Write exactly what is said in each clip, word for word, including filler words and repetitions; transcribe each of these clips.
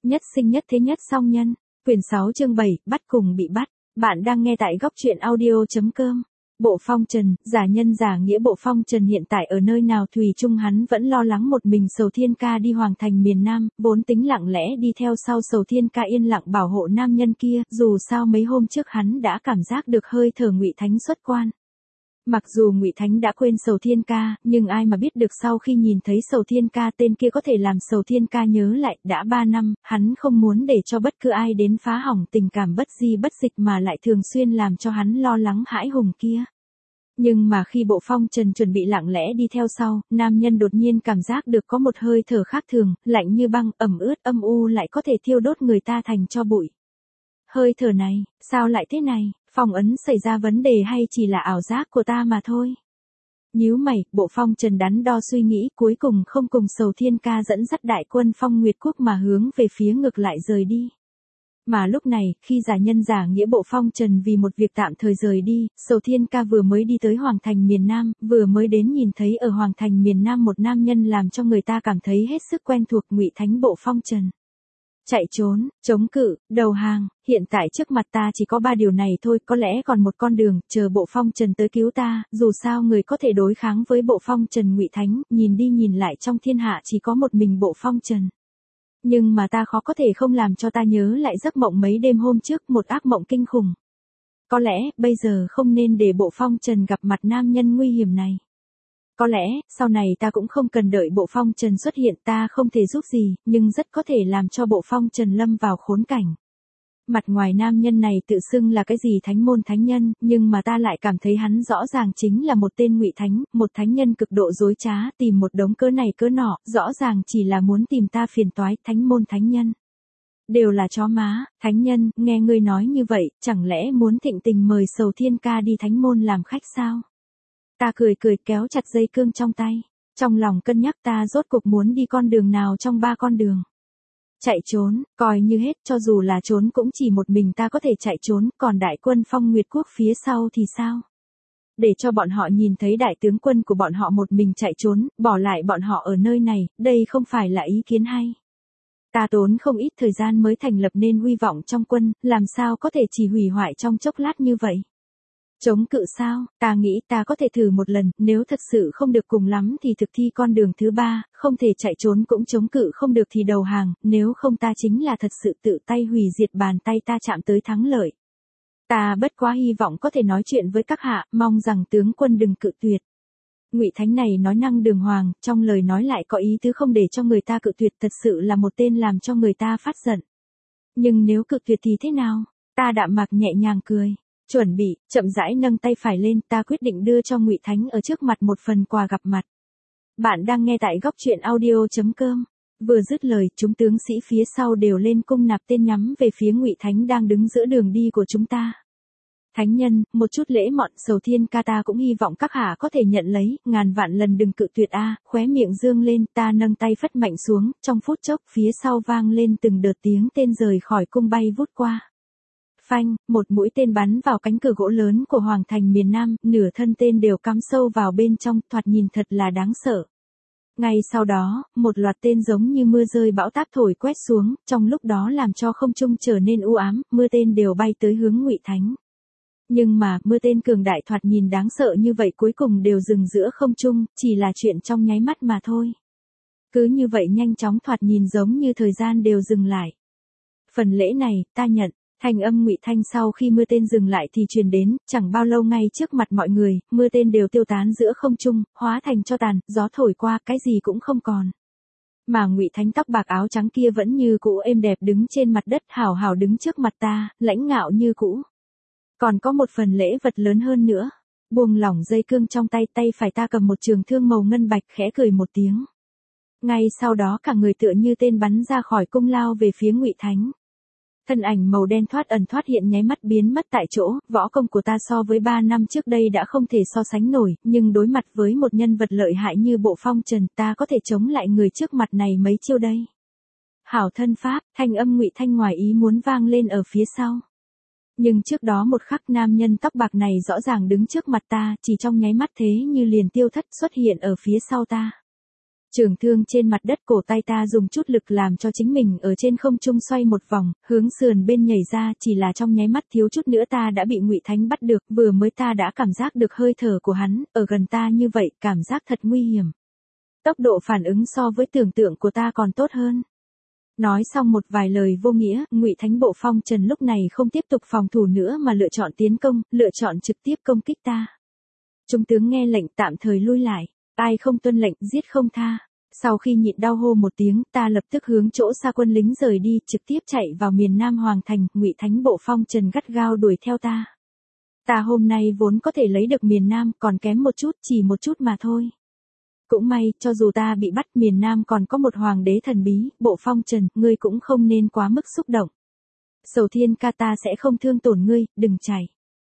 Nhất sinh nhất thế nhất song nhân. Quyển sáu chương bảy, bắt cùng bị bắt. Bạn đang nghe tại góc truyện audio.com. Bộ phong trần, giả nhân giả nghĩa bộ phong trần hiện tại ở nơi nào thùy chung hắn vẫn lo lắng một mình Sầu Thiên Ca đi hoàng thành miền Nam, vốn tính lặng lẽ đi theo sau Sầu Thiên Ca yên lặng bảo hộ nam nhân kia, dù sao mấy hôm trước hắn đã cảm giác được hơi thở Ngụy Thánh xuất quan. Mặc dù Ngụy Thánh đã quên Sầu Thiên Ca, nhưng ai mà biết được sau khi nhìn thấy Sầu Thiên Ca tên kia có thể làm Sầu Thiên Ca nhớ lại, đã ba năm, hắn không muốn để cho bất cứ ai đến phá hỏng tình cảm bất di bất dịch mà lại thường xuyên làm cho hắn lo lắng hãi hùng kia. Nhưng mà khi bộ phong trần chuẩn bị lặng lẽ đi theo sau, nam nhân đột nhiên cảm giác được có một hơi thở khác thường, lạnh như băng, ẩm ướt âm u lại có thể thiêu đốt người ta thành tro bụi. Hơi thở này, sao lại thế này? Phong ấn xảy ra vấn đề hay chỉ là ảo giác của ta mà thôi? Nhíu mày, bộ phong trần đắn đo suy nghĩ, cuối cùng không cùng Sầu Thiên Ca dẫn dắt đại quân Phong Nguyệt Quốc mà hướng về phía ngược lại rời đi. Mà lúc này, khi giả nhân giả nghĩa bộ phong trần vì một việc tạm thời rời đi, Sầu Thiên Ca vừa mới đi tới Hoàng thành miền Nam, vừa mới đến nhìn thấy ở Hoàng thành miền Nam một nam nhân làm cho người ta cảm thấy hết sức quen thuộc, Ngụy Thánh bộ phong trần. Chạy trốn, chống cự, đầu hàng, hiện tại trước mặt ta chỉ có ba điều này thôi, có lẽ còn một con đường, chờ bộ phong trần tới cứu ta, dù sao người có thể đối kháng với bộ phong trần Ngụy Thánh, nhìn đi nhìn lại trong thiên hạ chỉ có một mình bộ phong trần. Nhưng mà ta khó có thể không làm cho ta nhớ lại giấc mộng mấy đêm hôm trước, một ác mộng kinh khủng. Có lẽ, bây giờ không nên để bộ phong trần gặp mặt nam nhân nguy hiểm này. Có lẽ, sau này ta cũng không cần đợi bộ phong trần xuất hiện, ta không thể giúp gì, nhưng rất có thể làm cho bộ phong trần lâm vào khốn cảnh. Mặt ngoài nam nhân này tự xưng là cái gì thánh môn thánh nhân, nhưng mà ta lại cảm thấy hắn rõ ràng chính là một tên Ngụy Thánh, một thánh nhân cực độ dối trá, tìm một đống cớ này cớ nọ, rõ ràng chỉ là muốn tìm ta phiền toái, thánh môn thánh nhân. Đều là chó má, thánh nhân, nghe ngươi nói như vậy, chẳng lẽ muốn thịnh tình mời Sầu Thiên Ca đi thánh môn làm khách sao? Ta cười cười kéo chặt dây cương trong tay, trong lòng cân nhắc ta rốt cuộc muốn đi con đường nào trong ba con đường. Chạy trốn, coi như hết, cho dù là trốn cũng chỉ một mình ta có thể chạy trốn, còn đại quân Phong Nguyệt Quốc phía sau thì sao? Để cho bọn họ nhìn thấy đại tướng quân của bọn họ một mình chạy trốn, bỏ lại bọn họ ở nơi này, đây không phải là ý kiến hay. Ta tốn không ít thời gian mới thành lập nên uy vọng trong quân, làm sao có thể chỉ hủy hoại trong chốc lát như vậy? Chống cự sao, ta nghĩ ta có thể thử một lần, nếu thật sự không được cùng lắm thì thực thi con đường thứ ba, không thể chạy trốn cũng chống cự không được thì đầu hàng, nếu không ta chính là thật sự tự tay hủy diệt bàn tay ta chạm tới thắng lợi. Ta bất quá hy vọng có thể nói chuyện với các hạ, mong rằng tướng quân đừng cự tuyệt. Ngụy Thánh này nói năng đường hoàng, trong lời nói lại có ý tứ không để cho người ta cự tuyệt, thật sự là một tên làm cho người ta phát giận. Nhưng nếu cự tuyệt thì thế nào? Ta đạm mạc nhẹ nhàng cười. Chuẩn bị, chậm rãi nâng tay phải lên, ta quyết định đưa cho Ngụy Thánh ở trước mặt một phần quà gặp mặt. Bạn đang nghe tại góc truyện audio.com. Vừa dứt lời, chúng tướng sĩ phía sau đều lên cung nạp tên nhắm về phía Ngụy Thánh đang đứng giữa đường đi của chúng ta. Thánh nhân, một chút lễ mọn Sầu Thiên Ca ta cũng hy vọng các hạ có thể nhận lấy, ngàn vạn lần đừng cự tuyệt a. Khóe miệng dương lên, ta nâng tay phất mạnh xuống, trong phút chốc phía sau vang lên từng đợt tiếng tên rời khỏi cung bay vút qua. Phanh, một mũi tên bắn vào cánh cửa gỗ lớn của Hoàng thành miền Nam, nửa thân tên đều cắm sâu vào bên trong, thoạt nhìn thật là đáng sợ. Ngay sau đó, một loạt tên giống như mưa rơi bão táp thổi quét xuống, trong lúc đó làm cho không trung trở nên u ám, mưa tên đều bay tới hướng Ngụy Thánh. Nhưng mà, mưa tên cường đại thoạt nhìn đáng sợ như vậy cuối cùng đều dừng giữa không trung, chỉ là chuyện trong nháy mắt mà thôi. Cứ như vậy nhanh chóng thoạt nhìn giống như thời gian đều dừng lại. Phần lễ này, ta nhận. Thanh âm Ngụy Thanh sau khi mưa tên dừng lại thì truyền đến, chẳng bao lâu ngay trước mặt mọi người, mưa tên đều tiêu tán giữa không trung, hóa thành tro tàn, gió thổi qua, cái gì cũng không còn. Mà Ngụy Thánh tóc bạc áo trắng kia vẫn như cũ êm đẹp đứng trên mặt đất, hào hào đứng trước mặt ta, lãnh ngạo như cũ. Còn có một phần lễ vật lớn hơn nữa. Buông lỏng dây cương trong tay, tay phải ta cầm một trường thương màu ngân bạch, khẽ cười một tiếng. Ngay sau đó cả người tựa như tên bắn ra khỏi cung lao về phía Ngụy Thánh. Thân ảnh màu đen thoát ẩn thoát hiện nháy mắt biến mất tại chỗ, võ công của ta so với ba năm trước đây đã không thể so sánh nổi, nhưng đối mặt với một nhân vật lợi hại như bộ phong trần ta có thể chống lại người trước mặt này mấy chiêu đây. Hảo thân pháp, thanh âm Ngụy Thanh ngoài ý muốn vang lên ở phía sau. Nhưng trước đó một khắc nam nhân tóc bạc này rõ ràng đứng trước mặt ta, chỉ trong nháy mắt thế như liền tiêu thất xuất hiện ở phía sau ta. Trường thương trên mặt đất cổ tay ta dùng chút lực làm cho chính mình ở trên không trung xoay một vòng, hướng sườn bên nhảy ra, chỉ là trong nháy mắt thiếu chút nữa ta đã bị Ngụy Thánh bắt được, vừa mới ta đã cảm giác được hơi thở của hắn, ở gần ta như vậy, cảm giác thật nguy hiểm. Tốc độ phản ứng so với tưởng tượng của ta còn tốt hơn. Nói xong một vài lời vô nghĩa, Ngụy Thánh Bộ Phong Trần lúc này không tiếp tục phòng thủ nữa mà lựa chọn tiến công, lựa chọn trực tiếp công kích ta. Trung tướng nghe lệnh tạm thời lui lại, ai không tuân lệnh giết không tha. Sau khi nhịn đau hô một tiếng, ta lập tức hướng chỗ xa quân lính rời đi, trực tiếp chạy vào miền Nam Hoàng Thành, Ngụy Thánh Bộ Phong Trần gắt gao đuổi theo ta. Ta hôm nay vốn có thể lấy được miền Nam, còn kém một chút, chỉ một chút mà thôi. Cũng may, cho dù ta bị bắt, miền Nam còn có một hoàng đế thần bí, Bộ Phong Trần, ngươi cũng không nên quá mức xúc động. Sầu Thiên ca, ta sẽ không thương tổn ngươi, đừng chạy.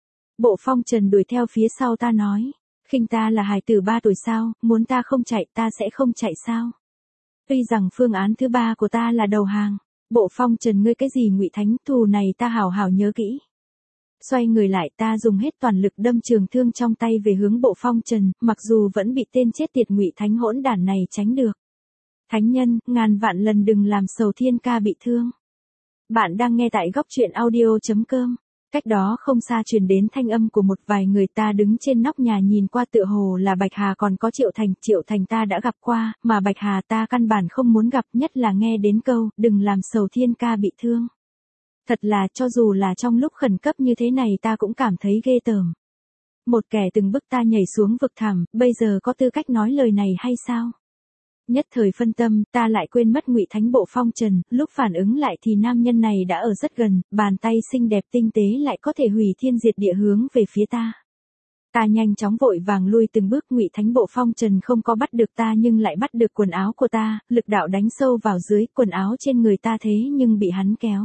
Bộ Phong Trần đuổi theo phía sau ta nói, khinh ta là hài tử ba tuổi sao, muốn ta không chạy ta sẽ không chạy sao. Tuy rằng phương án thứ ba của ta là đầu hàng. Bộ Phong Trần, ngươi cái gì Ngụy Thánh, thù này ta hảo hảo nhớ kỹ. Xoay người lại, ta dùng hết toàn lực đâm trường thương trong tay về hướng Bộ Phong Trần, mặc dù vẫn bị tên chết tiệt Ngụy Thánh hỗn đản này tránh được. Thánh nhân, ngàn vạn lần đừng làm Sầu Thiên ca bị thương. Bạn đang nghe tại góc truyện audio chấm com. Cách đó không xa truyền đến thanh âm của một vài người, ta đứng trên nóc nhà nhìn qua tựa hồ là Bạch Hà còn có Triệu Thành, Triệu Thành ta đã gặp qua, mà Bạch Hà ta căn bản không muốn gặp, nhất là nghe đến câu, đừng làm Sầu Thiên ca bị thương. Thật là, cho dù là trong lúc khẩn cấp như thế này ta cũng cảm thấy ghê tởm. Một kẻ từng bức ta nhảy xuống vực thẳm, bây giờ có tư cách nói lời này hay sao? Nhất thời phân tâm, ta lại quên mất Ngụy Thánh Bộ Phong Trần, lúc phản ứng lại thì nam nhân này đã ở rất gần, bàn tay xinh đẹp tinh tế lại có thể hủy thiên diệt địa hướng về phía ta. Ta nhanh chóng vội vàng lui từng bước, Ngụy Thánh Bộ Phong Trần không có bắt được ta nhưng lại bắt được quần áo của ta, lực đạo đánh sâu vào dưới, quần áo trên người ta thế nhưng bị hắn kéo.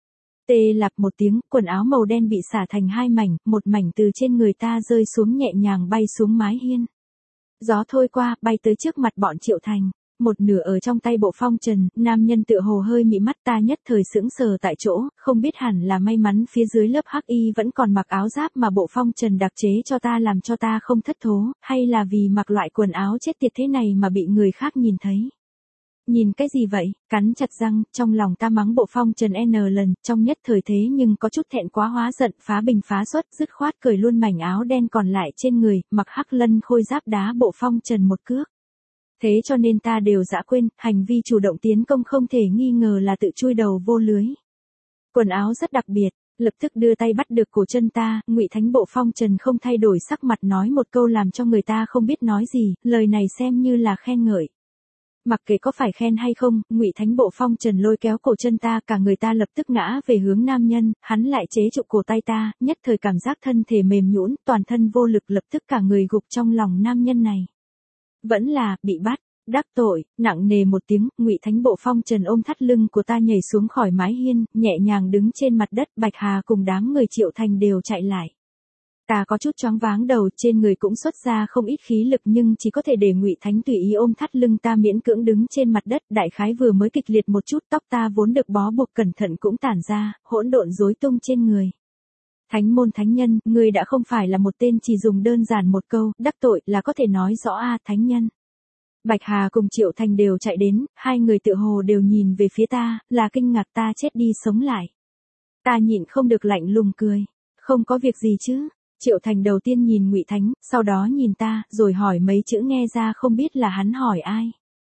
Tê lạp một tiếng, quần áo màu đen bị xả thành hai mảnh, một mảnh từ trên người ta rơi xuống nhẹ nhàng bay xuống mái hiên. Gió thôi qua, bay tới trước mặt bọn Triệu Thành, một nửa ở trong tay Bộ Phong Trần, nam nhân tựa hồ hơi mị mắt, ta nhất thời sững sờ tại chỗ, không biết hẳn là may mắn phía dưới lớp hắc y vẫn còn mặc áo giáp mà Bộ Phong Trần đặc chế cho ta làm cho ta không thất thố, hay là vì mặc loại quần áo chết tiệt thế này mà bị người khác nhìn thấy. Nhìn cái gì vậy, cắn chặt răng, trong lòng ta mắng Bộ Phong Trần n lần, trong nhất thời thế nhưng có chút thẹn quá hóa giận, phá bình phá xuất, dứt khoát cởi luôn mảnh áo đen còn lại trên người, mặc hắc lân khôi giáp đá Bộ Phong Trần một cước. Thế cho nên ta đều dã quên, hành vi chủ động tiến công không thể nghi ngờ là tự chui đầu vô lưới. Quần áo rất đặc biệt, lập tức đưa tay bắt được cổ chân ta, Ngụy Thánh Bộ Phong Trần không thay đổi sắc mặt nói một câu làm cho người ta không biết nói gì, lời này xem như là khen ngợi. Mặc kệ có phải khen hay không, Ngụy Thánh Bộ Phong Trần lôi kéo cổ chân ta, cả người ta lập tức ngã về hướng nam nhân, hắn lại chế trụ cổ tay ta, nhất thời cảm giác thân thể mềm nhũn, toàn thân vô lực, lập tức cả người gục trong lòng nam nhân này. Vẫn là, bị bắt, đắc tội, nặng nề một tiếng, Ngụy Thánh Bộ Phong Trần ôm thắt lưng của ta nhảy xuống khỏi mái hiên, nhẹ nhàng đứng trên mặt đất, Bạch Hà cùng đám người Triệu Thành đều chạy lại. Ta có chút choáng váng đầu, trên người cũng xuất ra không ít khí lực nhưng chỉ có thể để Ngụy Thánh tùy ý ôm thắt lưng ta miễn cưỡng đứng trên mặt đất, đại khái vừa mới kịch liệt một chút, tóc ta vốn được bó buộc cẩn thận cũng tản ra, hỗn độn rối tung trên người. Thánh môn thánh nhân, ngươi đã không phải là một tên chỉ dùng đơn giản một câu, đắc tội là có thể nói rõ a thánh nhân. Bạch Hà cùng Triệu Thành đều chạy đến, hai người tựa hồ đều nhìn về phía ta, là kinh ngạc ta chết đi sống lại. Ta nhịn không được lạnh lùng cười, không có việc gì chứ. Triệu Thành đầu tiên nhìn Ngụy Thánh, sau đó nhìn ta, rồi hỏi mấy chữ nghe ra không biết là hắn hỏi ai.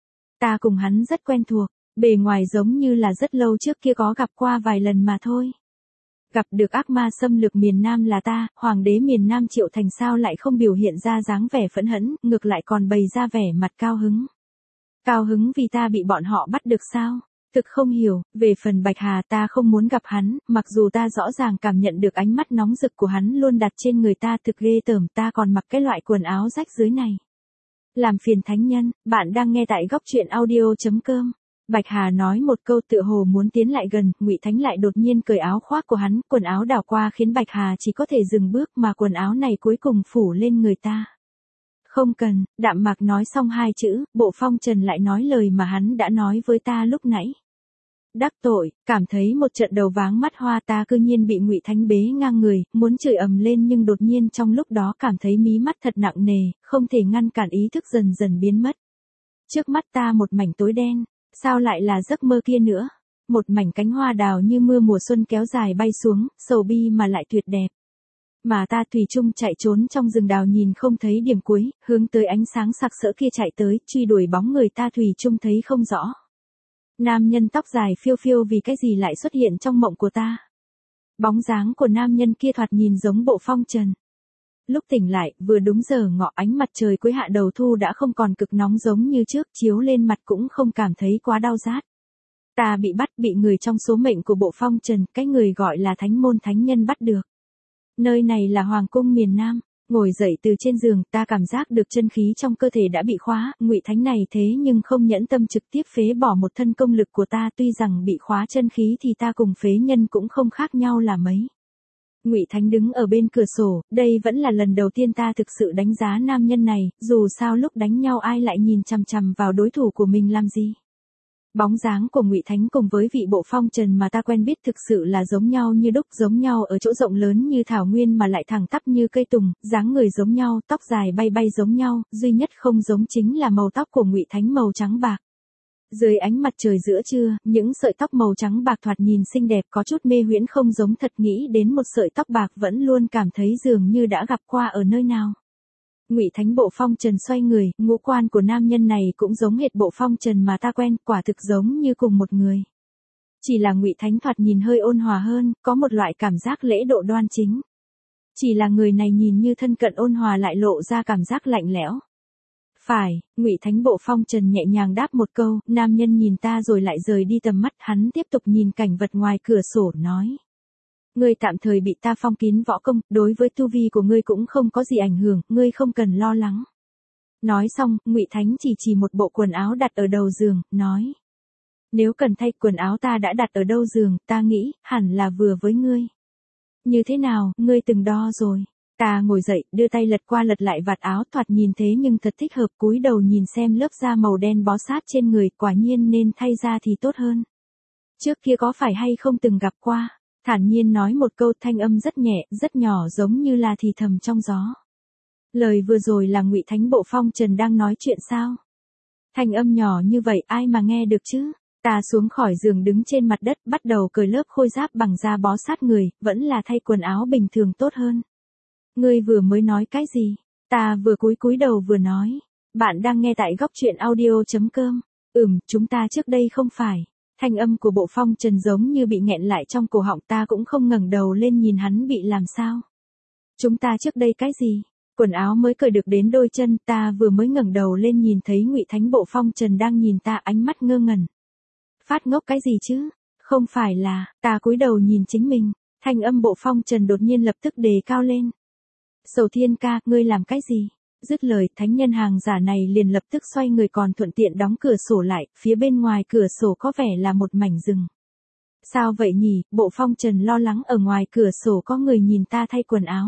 Ta cùng hắn rất quen thuộc, bề ngoài giống như là rất lâu trước kia có gặp qua vài lần mà thôi. Gặp được ác ma xâm lược miền Nam là ta, hoàng đế miền Nam Triệu Thành sao lại không biểu hiện ra dáng vẻ phẫn hẫn, ngược lại còn bày ra vẻ mặt cao hứng. Cao hứng vì ta bị bọn họ bắt được sao? Thực không hiểu, về phần Bạch Hà ta không muốn gặp hắn, mặc dù ta rõ ràng cảm nhận được ánh mắt nóng rực của hắn luôn đặt trên người ta thực ghê tởm, ta còn mặc cái loại quần áo rách dưới này. Làm phiền thánh nhân, bạn đang nghe tại góc truyện audio chấm com. Bạch Hà nói một câu tựa hồ muốn tiến lại gần, Ngụy Thánh lại đột nhiên cởi áo khoác của hắn, quần áo đảo qua khiến Bạch Hà chỉ có thể dừng bước mà quần áo này cuối cùng phủ lên người ta. Không cần, đạm mạc nói xong hai chữ, Bộ Phong Trần lại nói lời mà hắn đã nói với ta lúc nãy. Đắc tội, cảm thấy một trận đầu váng mắt hoa, ta cư nhiên bị Ngụy Thánh bế ngang người, muốn chửi ầm lên nhưng đột nhiên trong lúc đó cảm thấy mí mắt thật nặng nề, không thể ngăn cản ý thức dần dần biến mất. Trước mắt ta một mảnh tối đen, sao lại là giấc mơ kia nữa? Một mảnh cánh hoa đào như mưa mùa xuân kéo dài bay xuống, sầu bi mà lại tuyệt đẹp. Mà ta thủy chung chạy trốn trong rừng đào nhìn không thấy điểm cuối, hướng tới ánh sáng sặc sỡ kia chạy tới, truy đuổi bóng người ta thủy chung thấy không rõ. Nam nhân tóc dài phiêu phiêu vì cái gì lại xuất hiện trong mộng của ta? Bóng dáng của nam nhân kia thoạt nhìn giống Bộ Phong Trần. Lúc tỉnh lại, vừa đúng giờ ngọ, ánh mặt trời cuối hạ đầu thu đã không còn cực nóng giống như trước, chiếu lên mặt cũng không cảm thấy quá đau rát. Ta bị bắt, bị người trong số mệnh của Bộ Phong Trần, cái người gọi là thánh môn thánh nhân bắt được. Nơi này là hoàng cung miền Nam. Ngồi dậy từ trên giường, ta cảm giác được chân khí trong cơ thể đã bị khóa, Ngụy Thánh này thế nhưng không nhẫn tâm trực tiếp phế bỏ một thân công lực của ta, tuy rằng bị khóa chân khí thì ta cùng phế nhân cũng không khác nhau là mấy. Ngụy Thánh đứng ở bên cửa sổ, đây vẫn là lần đầu tiên ta thực sự đánh giá nam nhân này, dù sao lúc đánh nhau ai lại nhìn chằm chằm vào đối thủ của mình làm gì. Bóng dáng của Ngụy Thánh cùng với vị Bộ Phong Trần mà ta quen biết thực sự là giống nhau như đúc, giống nhau ở chỗ rộng lớn như thảo nguyên mà lại thẳng tắp như cây tùng, dáng người giống nhau, tóc dài bay bay giống nhau, duy nhất không giống chính là màu tóc của Ngụy Thánh màu trắng bạc. Dưới ánh mặt trời giữa trưa, những sợi tóc màu trắng bạc thoạt nhìn xinh đẹp có chút mê huyễn không giống thật, nghĩ đến một sợi tóc bạc vẫn luôn cảm thấy dường như đã gặp qua ở nơi nào. Ngụy Thánh Bộ Phong Trần xoay người, ngũ quan của nam nhân này cũng giống hệt Bộ Phong Trần mà ta quen, quả thực giống như cùng một người. Chỉ là Ngụy Thánh thoạt nhìn hơi ôn hòa hơn, có một loại cảm giác lễ độ đoan chính. Chỉ là người này nhìn như thân cận ôn hòa lại lộ ra cảm giác lạnh lẽo. Phải, Ngụy Thánh Bộ Phong Trần nhẹ nhàng đáp một câu, nam nhân nhìn ta rồi lại rời đi tầm mắt, hắn tiếp tục nhìn cảnh vật ngoài cửa sổ, nói. Ngươi tạm thời bị ta phong kín võ công, đối với tu vi của ngươi cũng không có gì ảnh hưởng, ngươi không cần lo lắng. Nói xong, Ngụy Thánh chỉ chỉ một bộ quần áo đặt ở đầu giường, nói. Nếu cần thay quần áo ta đã đặt ở đâu giường, ta nghĩ, hẳn là vừa với ngươi. Như thế nào, ngươi từng đo rồi. Ta ngồi dậy, đưa tay lật qua lật lại vạt áo, thoạt nhìn thế nhưng thật thích hợp, cúi đầu nhìn xem lớp da màu đen bó sát trên người, quả nhiên nên thay ra thì tốt hơn. Trước kia có phải hay không từng gặp qua? Thản nhiên nói một câu, thanh âm rất nhẹ, rất nhỏ giống như là thì thầm trong gió. Lời vừa rồi là Ngụy Thánh Bộ Phong Trần đang nói chuyện sao? Thanh âm nhỏ như vậy ai mà nghe được chứ? Ta xuống khỏi giường đứng trên mặt đất, bắt đầu cởi lớp khôi giáp bằng da bó sát người, vẫn là thay quần áo bình thường tốt hơn. Ngươi vừa mới nói cái gì? Ta vừa cúi cúi đầu vừa nói. Bạn đang nghe tại góc truyện audio chấm com. Ừm, chúng ta trước đây không phải. Thanh âm của Bộ Phong Trần giống như bị nghẹn lại trong cổ họng, ta cũng không ngẩng đầu lên nhìn hắn bị làm sao. Chúng ta trước đây cái gì? Quần áo mới cởi được đến đôi chân, ta vừa mới ngẩng đầu lên nhìn thấy Ngụy Thánh Bộ Phong Trần đang nhìn ta, ánh mắt ngơ ngẩn. Phát ngốc cái gì chứ? Không phải là, ta cúi đầu nhìn chính mình, thanh âm Bộ Phong Trần đột nhiên lập tức đề cao lên. Sầu Thiên ca, ngươi làm cái gì? Dứt lời, thánh nhân hàng giả này liền lập tức xoay người còn thuận tiện đóng cửa sổ lại, phía bên ngoài cửa sổ có vẻ là một mảnh rừng. Sao vậy nhỉ? Bộ Phong Trần lo lắng, ở ngoài cửa sổ có người nhìn ta thay quần áo.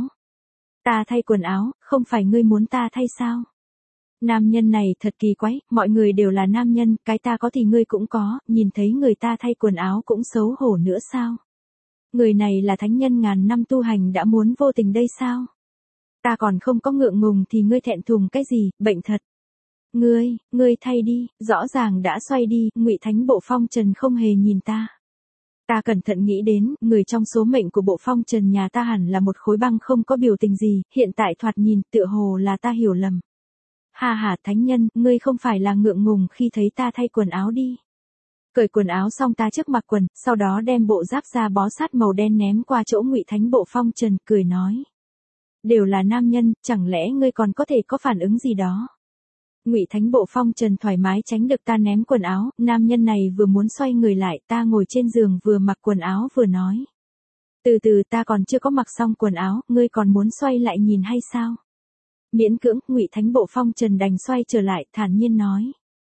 Ta thay quần áo, không phải ngươi muốn ta thay sao? Nam nhân này thật kỳ quái, mọi người đều là nam nhân, cái ta có thì ngươi cũng có, nhìn thấy người ta thay quần áo cũng xấu hổ nữa sao? Người này là thánh nhân ngàn năm tu hành đã muốn vô tình đây sao? Ta còn không có ngượng ngùng thì ngươi thẹn thùng cái gì, bệnh thật. Ngươi, ngươi thay đi, rõ ràng đã xoay đi, Ngụy Thánh Bộ Phong Trần không hề nhìn ta. Ta cẩn thận nghĩ đến, người trong số mệnh của Bộ Phong Trần nhà ta hẳn là một khối băng không có biểu tình gì, hiện tại thoạt nhìn tựa hồ là ta hiểu lầm. Ha ha, thánh nhân, ngươi không phải là ngượng ngùng khi thấy ta thay quần áo đi. Cởi quần áo xong ta trước mặc quần, sau đó đem bộ giáp da bó sát màu đen ném qua chỗ Ngụy Thánh Bộ Phong Trần, cười nói. Đều là nam nhân, chẳng lẽ ngươi còn có thể có phản ứng gì đó? Ngụy Thánh Bộ Phong Trần thoải mái tránh được ta ném quần áo, nam nhân này vừa muốn xoay người lại, ta ngồi trên giường vừa mặc quần áo vừa nói. Từ từ, ta còn chưa có mặc xong quần áo, ngươi còn muốn xoay lại nhìn hay sao? Miễn cưỡng, Ngụy Thánh Bộ Phong Trần đành xoay trở lại, thản nhiên nói.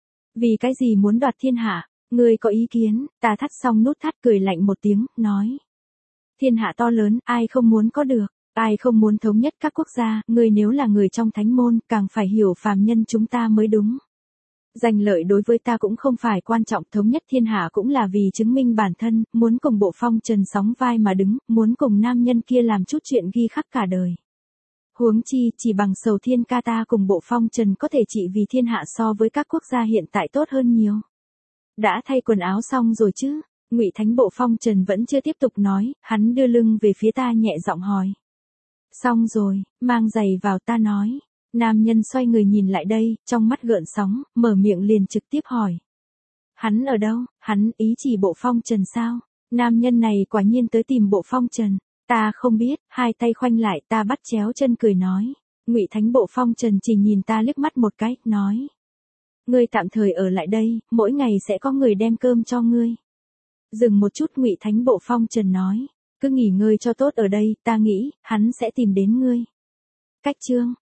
Vì cái gì muốn đoạt thiên hạ? Ngươi có ý kiến? Ta thắt xong nút thắt cười lạnh một tiếng, nói. Thiên hạ to lớn, ai không muốn có được? Ai không muốn thống nhất các quốc gia, ngươi nếu là người trong thánh môn, càng phải hiểu phàm nhân chúng ta mới đúng. Giành lợi đối với ta cũng không phải quan trọng, thống nhất thiên hạ cũng là vì chứng minh bản thân, muốn cùng Bộ Phong Trần sóng vai mà đứng, muốn cùng nam nhân kia làm chút chuyện ghi khắc cả đời. Huống chi, chỉ bằng Sầu Thiên ca ta cùng Bộ Phong Trần có thể trị vì thiên hạ so với các quốc gia hiện tại tốt hơn nhiều. Đã thay quần áo xong rồi chứ? Ngụy Thánh Bộ Phong Trần vẫn chưa tiếp tục nói, hắn đưa lưng về phía ta nhẹ giọng hỏi. Xong rồi, mang giày vào, ta nói. Nam nhân xoay người nhìn lại đây, trong mắt gợn sóng, mở miệng liền trực tiếp hỏi. Hắn ở đâu? Hắn ý chỉ Bộ Phong Trần sao? Nam nhân này quả nhiên tới tìm Bộ Phong Trần. Ta không biết, hai tay khoanh lại, ta bắt chéo chân cười nói. Ngụy Thánh Bộ Phong Trần chỉ nhìn ta liếc mắt một cái, nói. Ngươi tạm thời ở lại đây, mỗi ngày sẽ có người đem cơm cho ngươi. Dừng một chút, Ngụy Thánh Bộ Phong Trần nói. Cứ nghỉ ngơi cho tốt ở đây, ta nghĩ, hắn sẽ tìm đến ngươi. Cách chương.